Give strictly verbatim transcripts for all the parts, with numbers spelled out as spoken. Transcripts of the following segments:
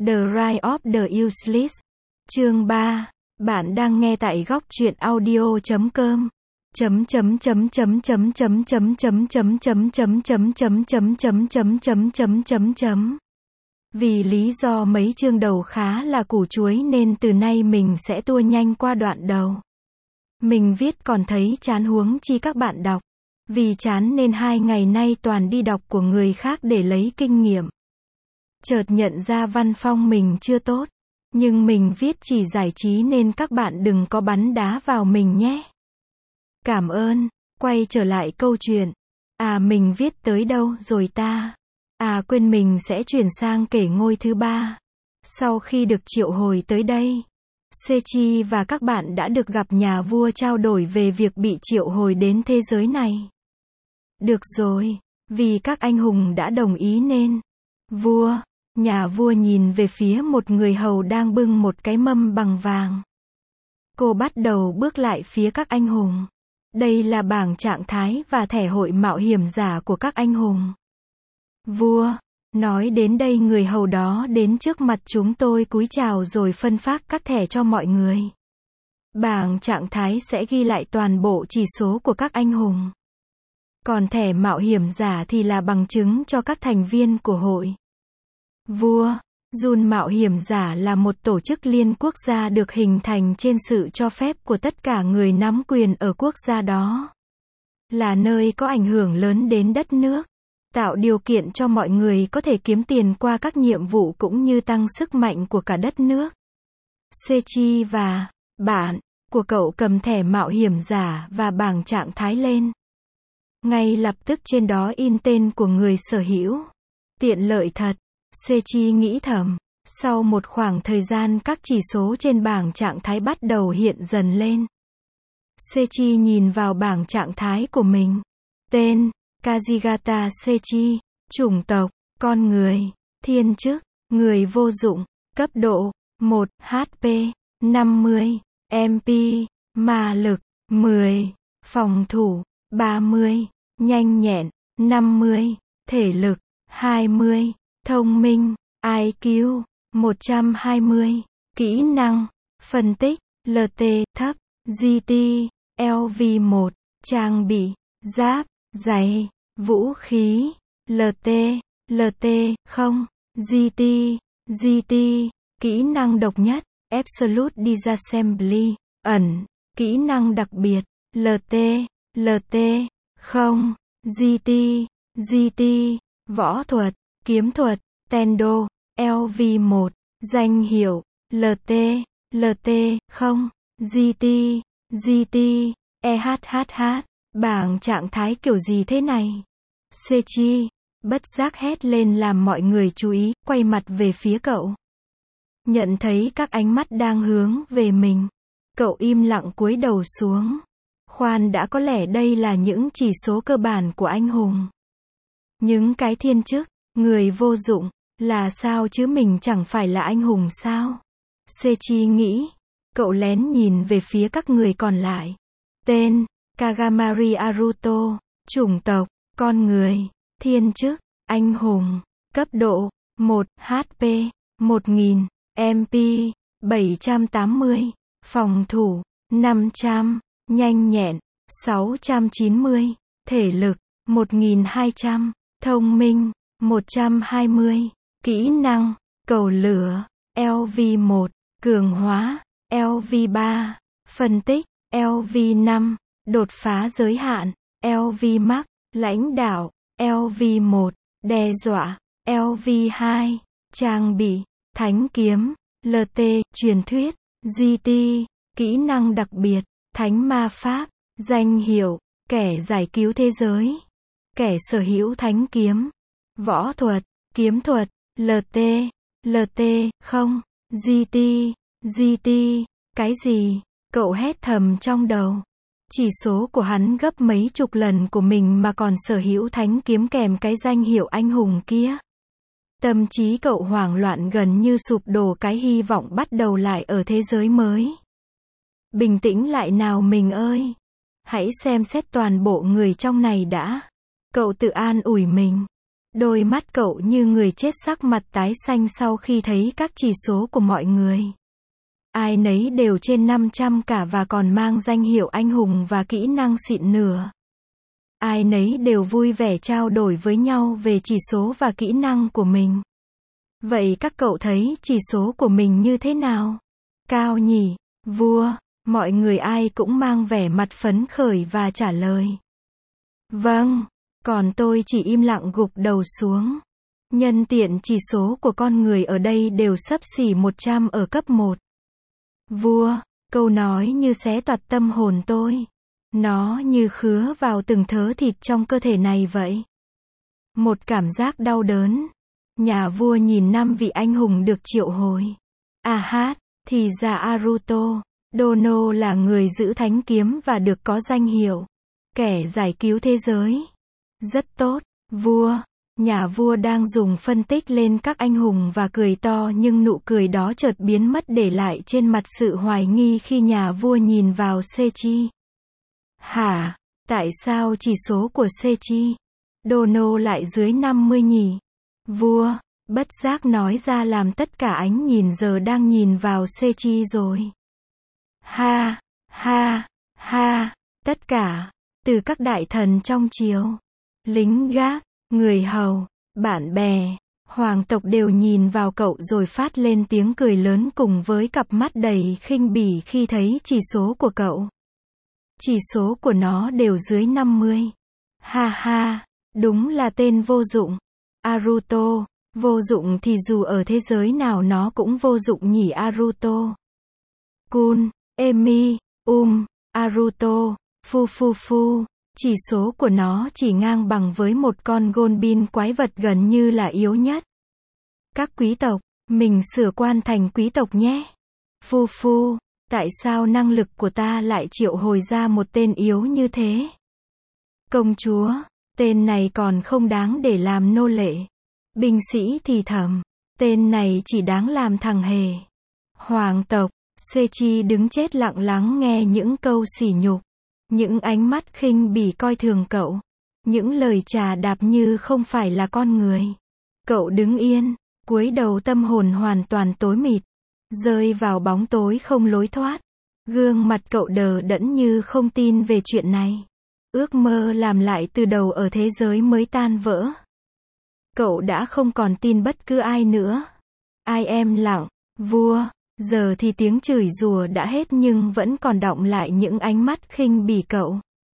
The Rise of the Useless. Chương ba. Bạn đang nghe tại góc truyện audio chấm com. Chấm chấm chấm chấm chấm chấm chấm chấm chấm chấm chấm chấm chấm chấm chấm chấm chấm chấm chấm chấm. Vì lý do mấy chương đầu khá là củ chuối nên từ nay mình sẽ tua nhanh qua đoạn đầu. Mình viết còn thấy chán huống chi các bạn đọc. Vì chán nên hai ngày nay toàn đi đọc của người khác để lấy kinh nghiệm. Chợt nhận ra văn phong mình chưa tốt. Nhưng mình viết chỉ giải trí nên các bạn đừng có bắn đá vào mình nhé. Cảm ơn. Quay trở lại câu chuyện. À mình viết tới đâu rồi ta? À quên mình sẽ chuyển sang kể ngôi thứ ba. Sau khi được triệu hồi tới đây, Sechi và các bạn đã được gặp nhà vua trao đổi về việc bị triệu hồi đến thế giới này. Được rồi, vì các anh hùng đã đồng ý nên vua, nhà vua nhìn về phía một người hầu đang bưng một cái mâm bằng vàng. Cô bắt đầu bước lại phía các anh hùng. Đây là bảng trạng thái và thẻ hội mạo hiểm giả của các anh hùng. Vua, nói đến đây người hầu đó đến trước mặt chúng tôi cúi chào rồi phân phát các thẻ cho mọi người. Bảng trạng thái sẽ ghi lại toàn bộ chỉ số của các anh hùng. Còn thẻ mạo hiểm giả thì là bằng chứng cho các thành viên của hội. Vua, Jun mạo hiểm giả là một tổ chức liên quốc gia được hình thành trên sự cho phép của tất cả người nắm quyền ở quốc gia đó. Là nơi có ảnh hưởng lớn đến đất nước. Tạo điều kiện cho mọi người có thể kiếm tiền qua các nhiệm vụ cũng như tăng sức mạnh của cả đất nước. Sechi và bạn của cậu cầm thẻ mạo hiểm giả và bảng trạng thái lên. Ngay lập tức trên đó in tên của người sở hữu. Tiện lợi thật. Sechi nghĩ thầm. Sau một khoảng thời gian các chỉ số trên bảng trạng thái bắt đầu hiện dần lên. Sechi nhìn vào bảng trạng thái của mình. Tên, Kazigata Sechi. Chủng tộc, con người. Thiên chức, người vô dụng. Cấp độ, một hát pê, năm mươi. em pê, ma lực, mười. Phòng thủ, ba mươi. Nhanh nhẹn, năm mươi. Thể lực, hai mươi. Thông minh, i kiu, một trăm hai mươi. Kỹ năng, phân tích, lờ tê, thấp, giê tê, lờ vê một. Trang bị, giáp, giày, vũ khí, lờ tê, lờ tê, không, giê tê, giê tê. Kỹ năng độc nhất, Absolute Disassembly, ẩn, kỹ năng đặc biệt, lờ tê, lờ tê, không, giê tê, giê tê. Võ thuật, kiếm thuật, Tendo, lờ vê một. Danh hiệu, lờ tê, lờ tê, không, giê tê, giê tê, e hát hát hát. Bảng trạng thái kiểu gì thế này? Sechi, bất giác hét lên làm mọi người chú ý, quay mặt về phía cậu. Nhận thấy các ánh mắt đang hướng về mình. Cậu im lặng cúi đầu xuống. Khoan đã, có lẽ đây là những chỉ số cơ bản của anh hùng. Những cái thiên chức, người vô dụng, là sao chứ mình chẳng phải là anh hùng sao? Sechi nghĩ. Cậu lén nhìn về phía các người còn lại. Tên, Kagamari Aruto. Chủng tộc, con người. Thiên chức, anh hùng. Cấp độ, một hát pê, một nghìn. em pê, bảy trăm tám mươi. Phòng thủ, năm trăm. Nhanh nhẹn, sáu trăm chín mươi. Thể lực, một nghìn hai trăm. Thông minh, một trăm hai mươi. Kỹ năng, cầu lửa, lờ vê một. Cường hóa, lờ vê ba. Phân tích, lờ vê năm. Đột phá giới hạn, lờ vê max. Lãnh đạo, lờ vê một. Đe dọa, lờ vê hai. Trang bị, thánh kiếm, lờ tê. Truyền thuyết, giê tê. Kỹ năng đặc biệt, thánh ma pháp. Danh hiệu, kẻ giải cứu thế giới. Kẻ sở hữu thánh kiếm. Võ thuật, kiếm thuật, lờ tê, lờ tê, không, giê tê, giê tê. Cái gì? Cậu hét thầm trong đầu. Chỉ số của hắn gấp mấy chục lần của mình mà còn sở hữu thánh kiếm kèm cái danh hiệu anh hùng kia. Tâm trí cậu hoảng loạn gần như sụp đổ, cái hy vọng bắt đầu lại ở thế giới mới. Bình tĩnh lại nào mình ơi. Hãy xem xét toàn bộ người trong này đã. Cậu tự an ủi mình. Đôi mắt cậu như người chết, sắc mặt tái xanh sau khi thấy các chỉ số của mọi người. Ai nấy đều trên năm trăm cả và còn mang danh hiệu anh hùng và kỹ năng xịn nửa. Ai nấy đều vui vẻ trao đổi với nhau về chỉ số và kỹ năng của mình. Vậy các cậu thấy chỉ số của mình như thế nào? Cao nhỉ, vua? Mọi người ai cũng mang vẻ mặt phấn khởi và trả lời. Vâng, còn tôi chỉ im lặng gục đầu xuống. Nhân tiện chỉ số của con người ở đây đều xấp xỉ một trăm ở cấp một. Vua, câu nói như xé toạc tâm hồn tôi. Nó như khứa vào từng thớ thịt trong cơ thể này vậy. Một cảm giác đau đớn. Nhà vua nhìn năm vị anh hùng được triệu hồi. À hát, thì ra Aruto, Dono là người giữ thánh kiếm và được có danh hiệu kẻ giải cứu thế giới. Rất tốt, vua. Nhà vua đang dùng phân tích lên các anh hùng và cười to, nhưng nụ cười đó chợt biến mất để lại trên mặt sự hoài nghi khi nhà vua nhìn vào Sechi. Hả? Tại sao chỉ số của Sechi Dono lại dưới năm mươi nhỉ? Vua, bất giác nói ra làm tất cả ánh nhìn giờ đang nhìn vào Sechi rồi. Ha, ha, ha, tất cả, từ các đại thần trong triều, lính gác, người hầu, bạn bè, hoàng tộc đều nhìn vào cậu rồi phát lên tiếng cười lớn cùng với cặp mắt đầy khinh bỉ khi thấy chỉ số của cậu. Chỉ số của nó đều dưới năm mươi. Ha ha, đúng là tên vô dụng. Aruto, vô dụng thì dù ở thế giới nào nó cũng vô dụng nhỉ Aruto. Kun, Emi, Um, Aruto, Fu Fu Fu. Chỉ số của nó chỉ ngang bằng với một con Golbin, quái vật gần như là yếu nhất. Các quý tộc, mình sửa quan thành quý tộc nhé. Phu Phu, tại sao năng lực của ta lại triệu hồi ra một tên yếu như thế? Công chúa, tên này còn không đáng để làm nô lệ. Binh sĩ thì thầm, tên này chỉ đáng làm thằng hề. Hoàng tộc, Sechi đứng chết lặng lắng nghe những câu sỉ nhục. Những ánh mắt khinh bỉ coi thường cậu. Những lời chà đạp như không phải là con người. Cậu đứng yên, cúi đầu, tâm hồn hoàn toàn tối mịt. Rơi vào bóng tối không lối thoát. Gương mặt cậu đờ đẫn như không tin về chuyện này. Ước mơ làm lại từ đầu ở thế giới mới tan vỡ. Cậu đã không còn tin bất cứ ai nữa. Ai em lặng, vua. Giờ thì tiếng chửi rủa đã hết nhưng vẫn còn đọng lại những ánh mắt khinh bỉ cậu.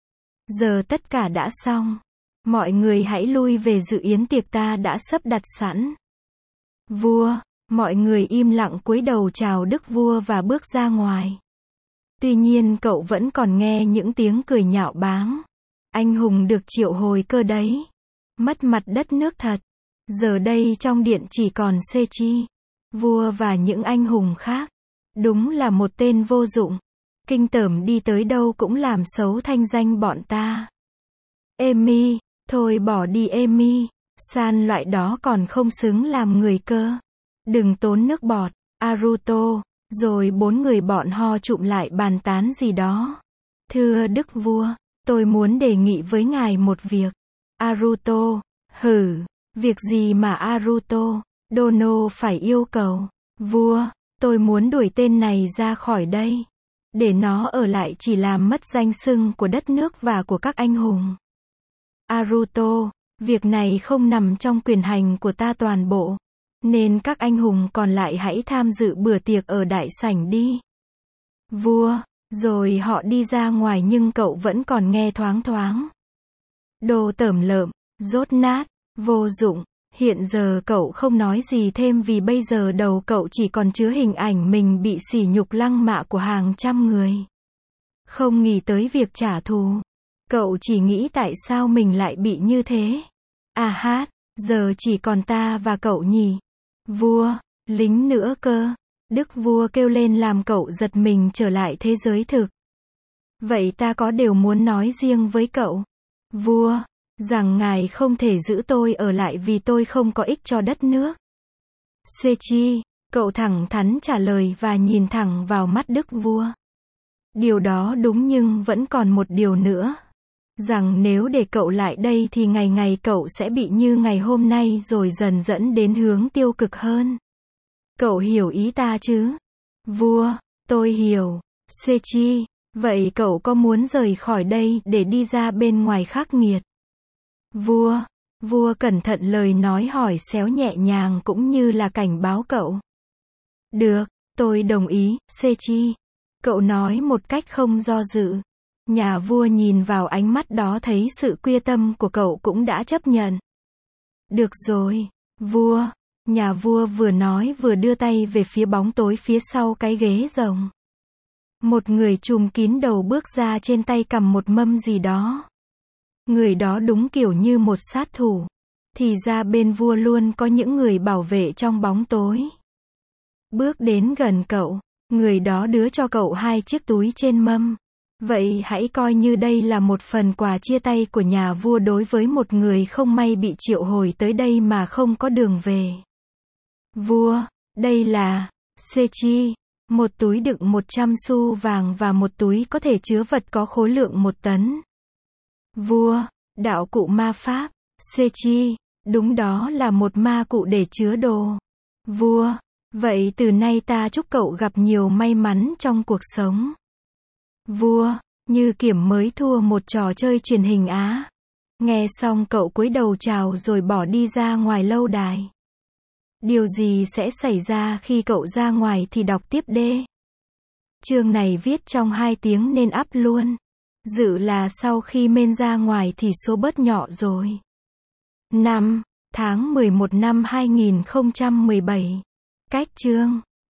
Giờ tất cả đã xong. Mọi người hãy lui về dự yến tiệc ta đã sắp đặt sẵn. Vua, mọi người im lặng cúi đầu chào đức vua và bước ra ngoài. Tuy nhiên cậu vẫn còn nghe những tiếng cười nhạo báng. Anh hùng được triệu hồi cơ đấy. Mất mặt đất nước thật. Giờ đây trong điện chỉ còn Sechi, vua và những anh hùng khác. Đúng là một tên vô dụng. Kinh tởm đi tới đâu cũng làm xấu thanh danh bọn ta. Emi, thôi bỏ đi Emi. San loại đó còn không xứng làm người cơ. Đừng tốn nước bọt, Aruto. Rồi bốn người bọn ho chụm lại bàn tán gì đó. Thưa đức vua, tôi muốn đề nghị với ngài một việc. Aruto, hử, việc gì mà Aruto? Dono phải yêu cầu. Vua, tôi muốn đuổi tên này ra khỏi đây. Để nó ở lại chỉ làm mất danh xưng của đất nước và của các anh hùng. Aruto, việc này không nằm trong quyền hành của ta toàn bộ. Nên các anh hùng còn lại hãy tham dự bữa tiệc ở đại sảnh đi. Vua, rồi họ đi ra ngoài nhưng cậu vẫn còn nghe thoáng thoáng. Đồ tởm lợm, dốt nát, vô dụng. Hiện giờ cậu không nói gì thêm vì bây giờ đầu cậu chỉ còn chứa hình ảnh mình bị sỉ nhục lăng mạ của hàng trăm người. Không nghĩ tới việc trả thù. Cậu chỉ nghĩ tại sao mình lại bị như thế. À hát, giờ chỉ còn ta và cậu nhỉ. Vua, lính nữa cơ. Đức vua kêu lên làm cậu giật mình trở lại thế giới thực. Vậy ta có điều muốn nói riêng với cậu. Vua, rằng ngài không thể giữ tôi ở lại vì tôi không có ích cho đất nước. Sechi, cậu thẳng thắn trả lời và nhìn thẳng vào mắt đức vua. Điều đó đúng nhưng vẫn còn một điều nữa. rằng nếu để cậu lại đây thì ngày ngày cậu sẽ bị như ngày hôm nay rồi dần dẫn đến hướng tiêu cực hơn. Cậu hiểu ý ta chứ? Vua, tôi hiểu. Sechi, vậy cậu có muốn rời khỏi đây để đi ra bên ngoài khắc nghiệt? Vua, vua cẩn thận lời nói hỏi xéo nhẹ nhàng cũng như là cảnh báo cậu. Được, tôi đồng ý, Sechi. Cậu nói một cách không do dự. Nhà vua nhìn vào ánh mắt đó thấy sự quyết tâm của cậu cũng đã chấp nhận. Được rồi, vua. Nhà vua vừa nói vừa đưa tay về phía bóng tối phía sau cái ghế rồng. Một người trùm kín đầu bước ra trên tay cầm một mâm gì đó. Người đó đúng kiểu như một sát thủ. Thì ra bên vua luôn có những người bảo vệ trong bóng tối. Bước đến gần cậu, người đó đưa cho cậu hai chiếc túi trên mâm. Vậy hãy coi như đây là một phần quà chia tay của nhà vua đối với một người không may bị triệu hồi tới đây mà không có đường về. Vua, đây là Sechi, một túi đựng một trăm xu vàng và một túi có thể chứa vật có khối lượng một tấn. Vua, đạo cụ ma pháp, Sechi, đúng đó là một ma cụ để chứa đồ. Vua, vậy từ nay ta chúc cậu gặp nhiều may mắn trong cuộc sống. Vua, như kiểm mới thua một trò chơi truyền hình Á. Nghe xong cậu cúi đầu chào rồi bỏ đi ra ngoài lâu đài. Điều gì sẽ xảy ra khi cậu ra ngoài thì đọc tiếp đê. Chương này viết trong hai tiếng nên up luôn. Dự là sau khi men ra ngoài thì số bớt nhỏ rồi. năm tháng mười một năm hai nghìn không trăm mười bảy. Cách chương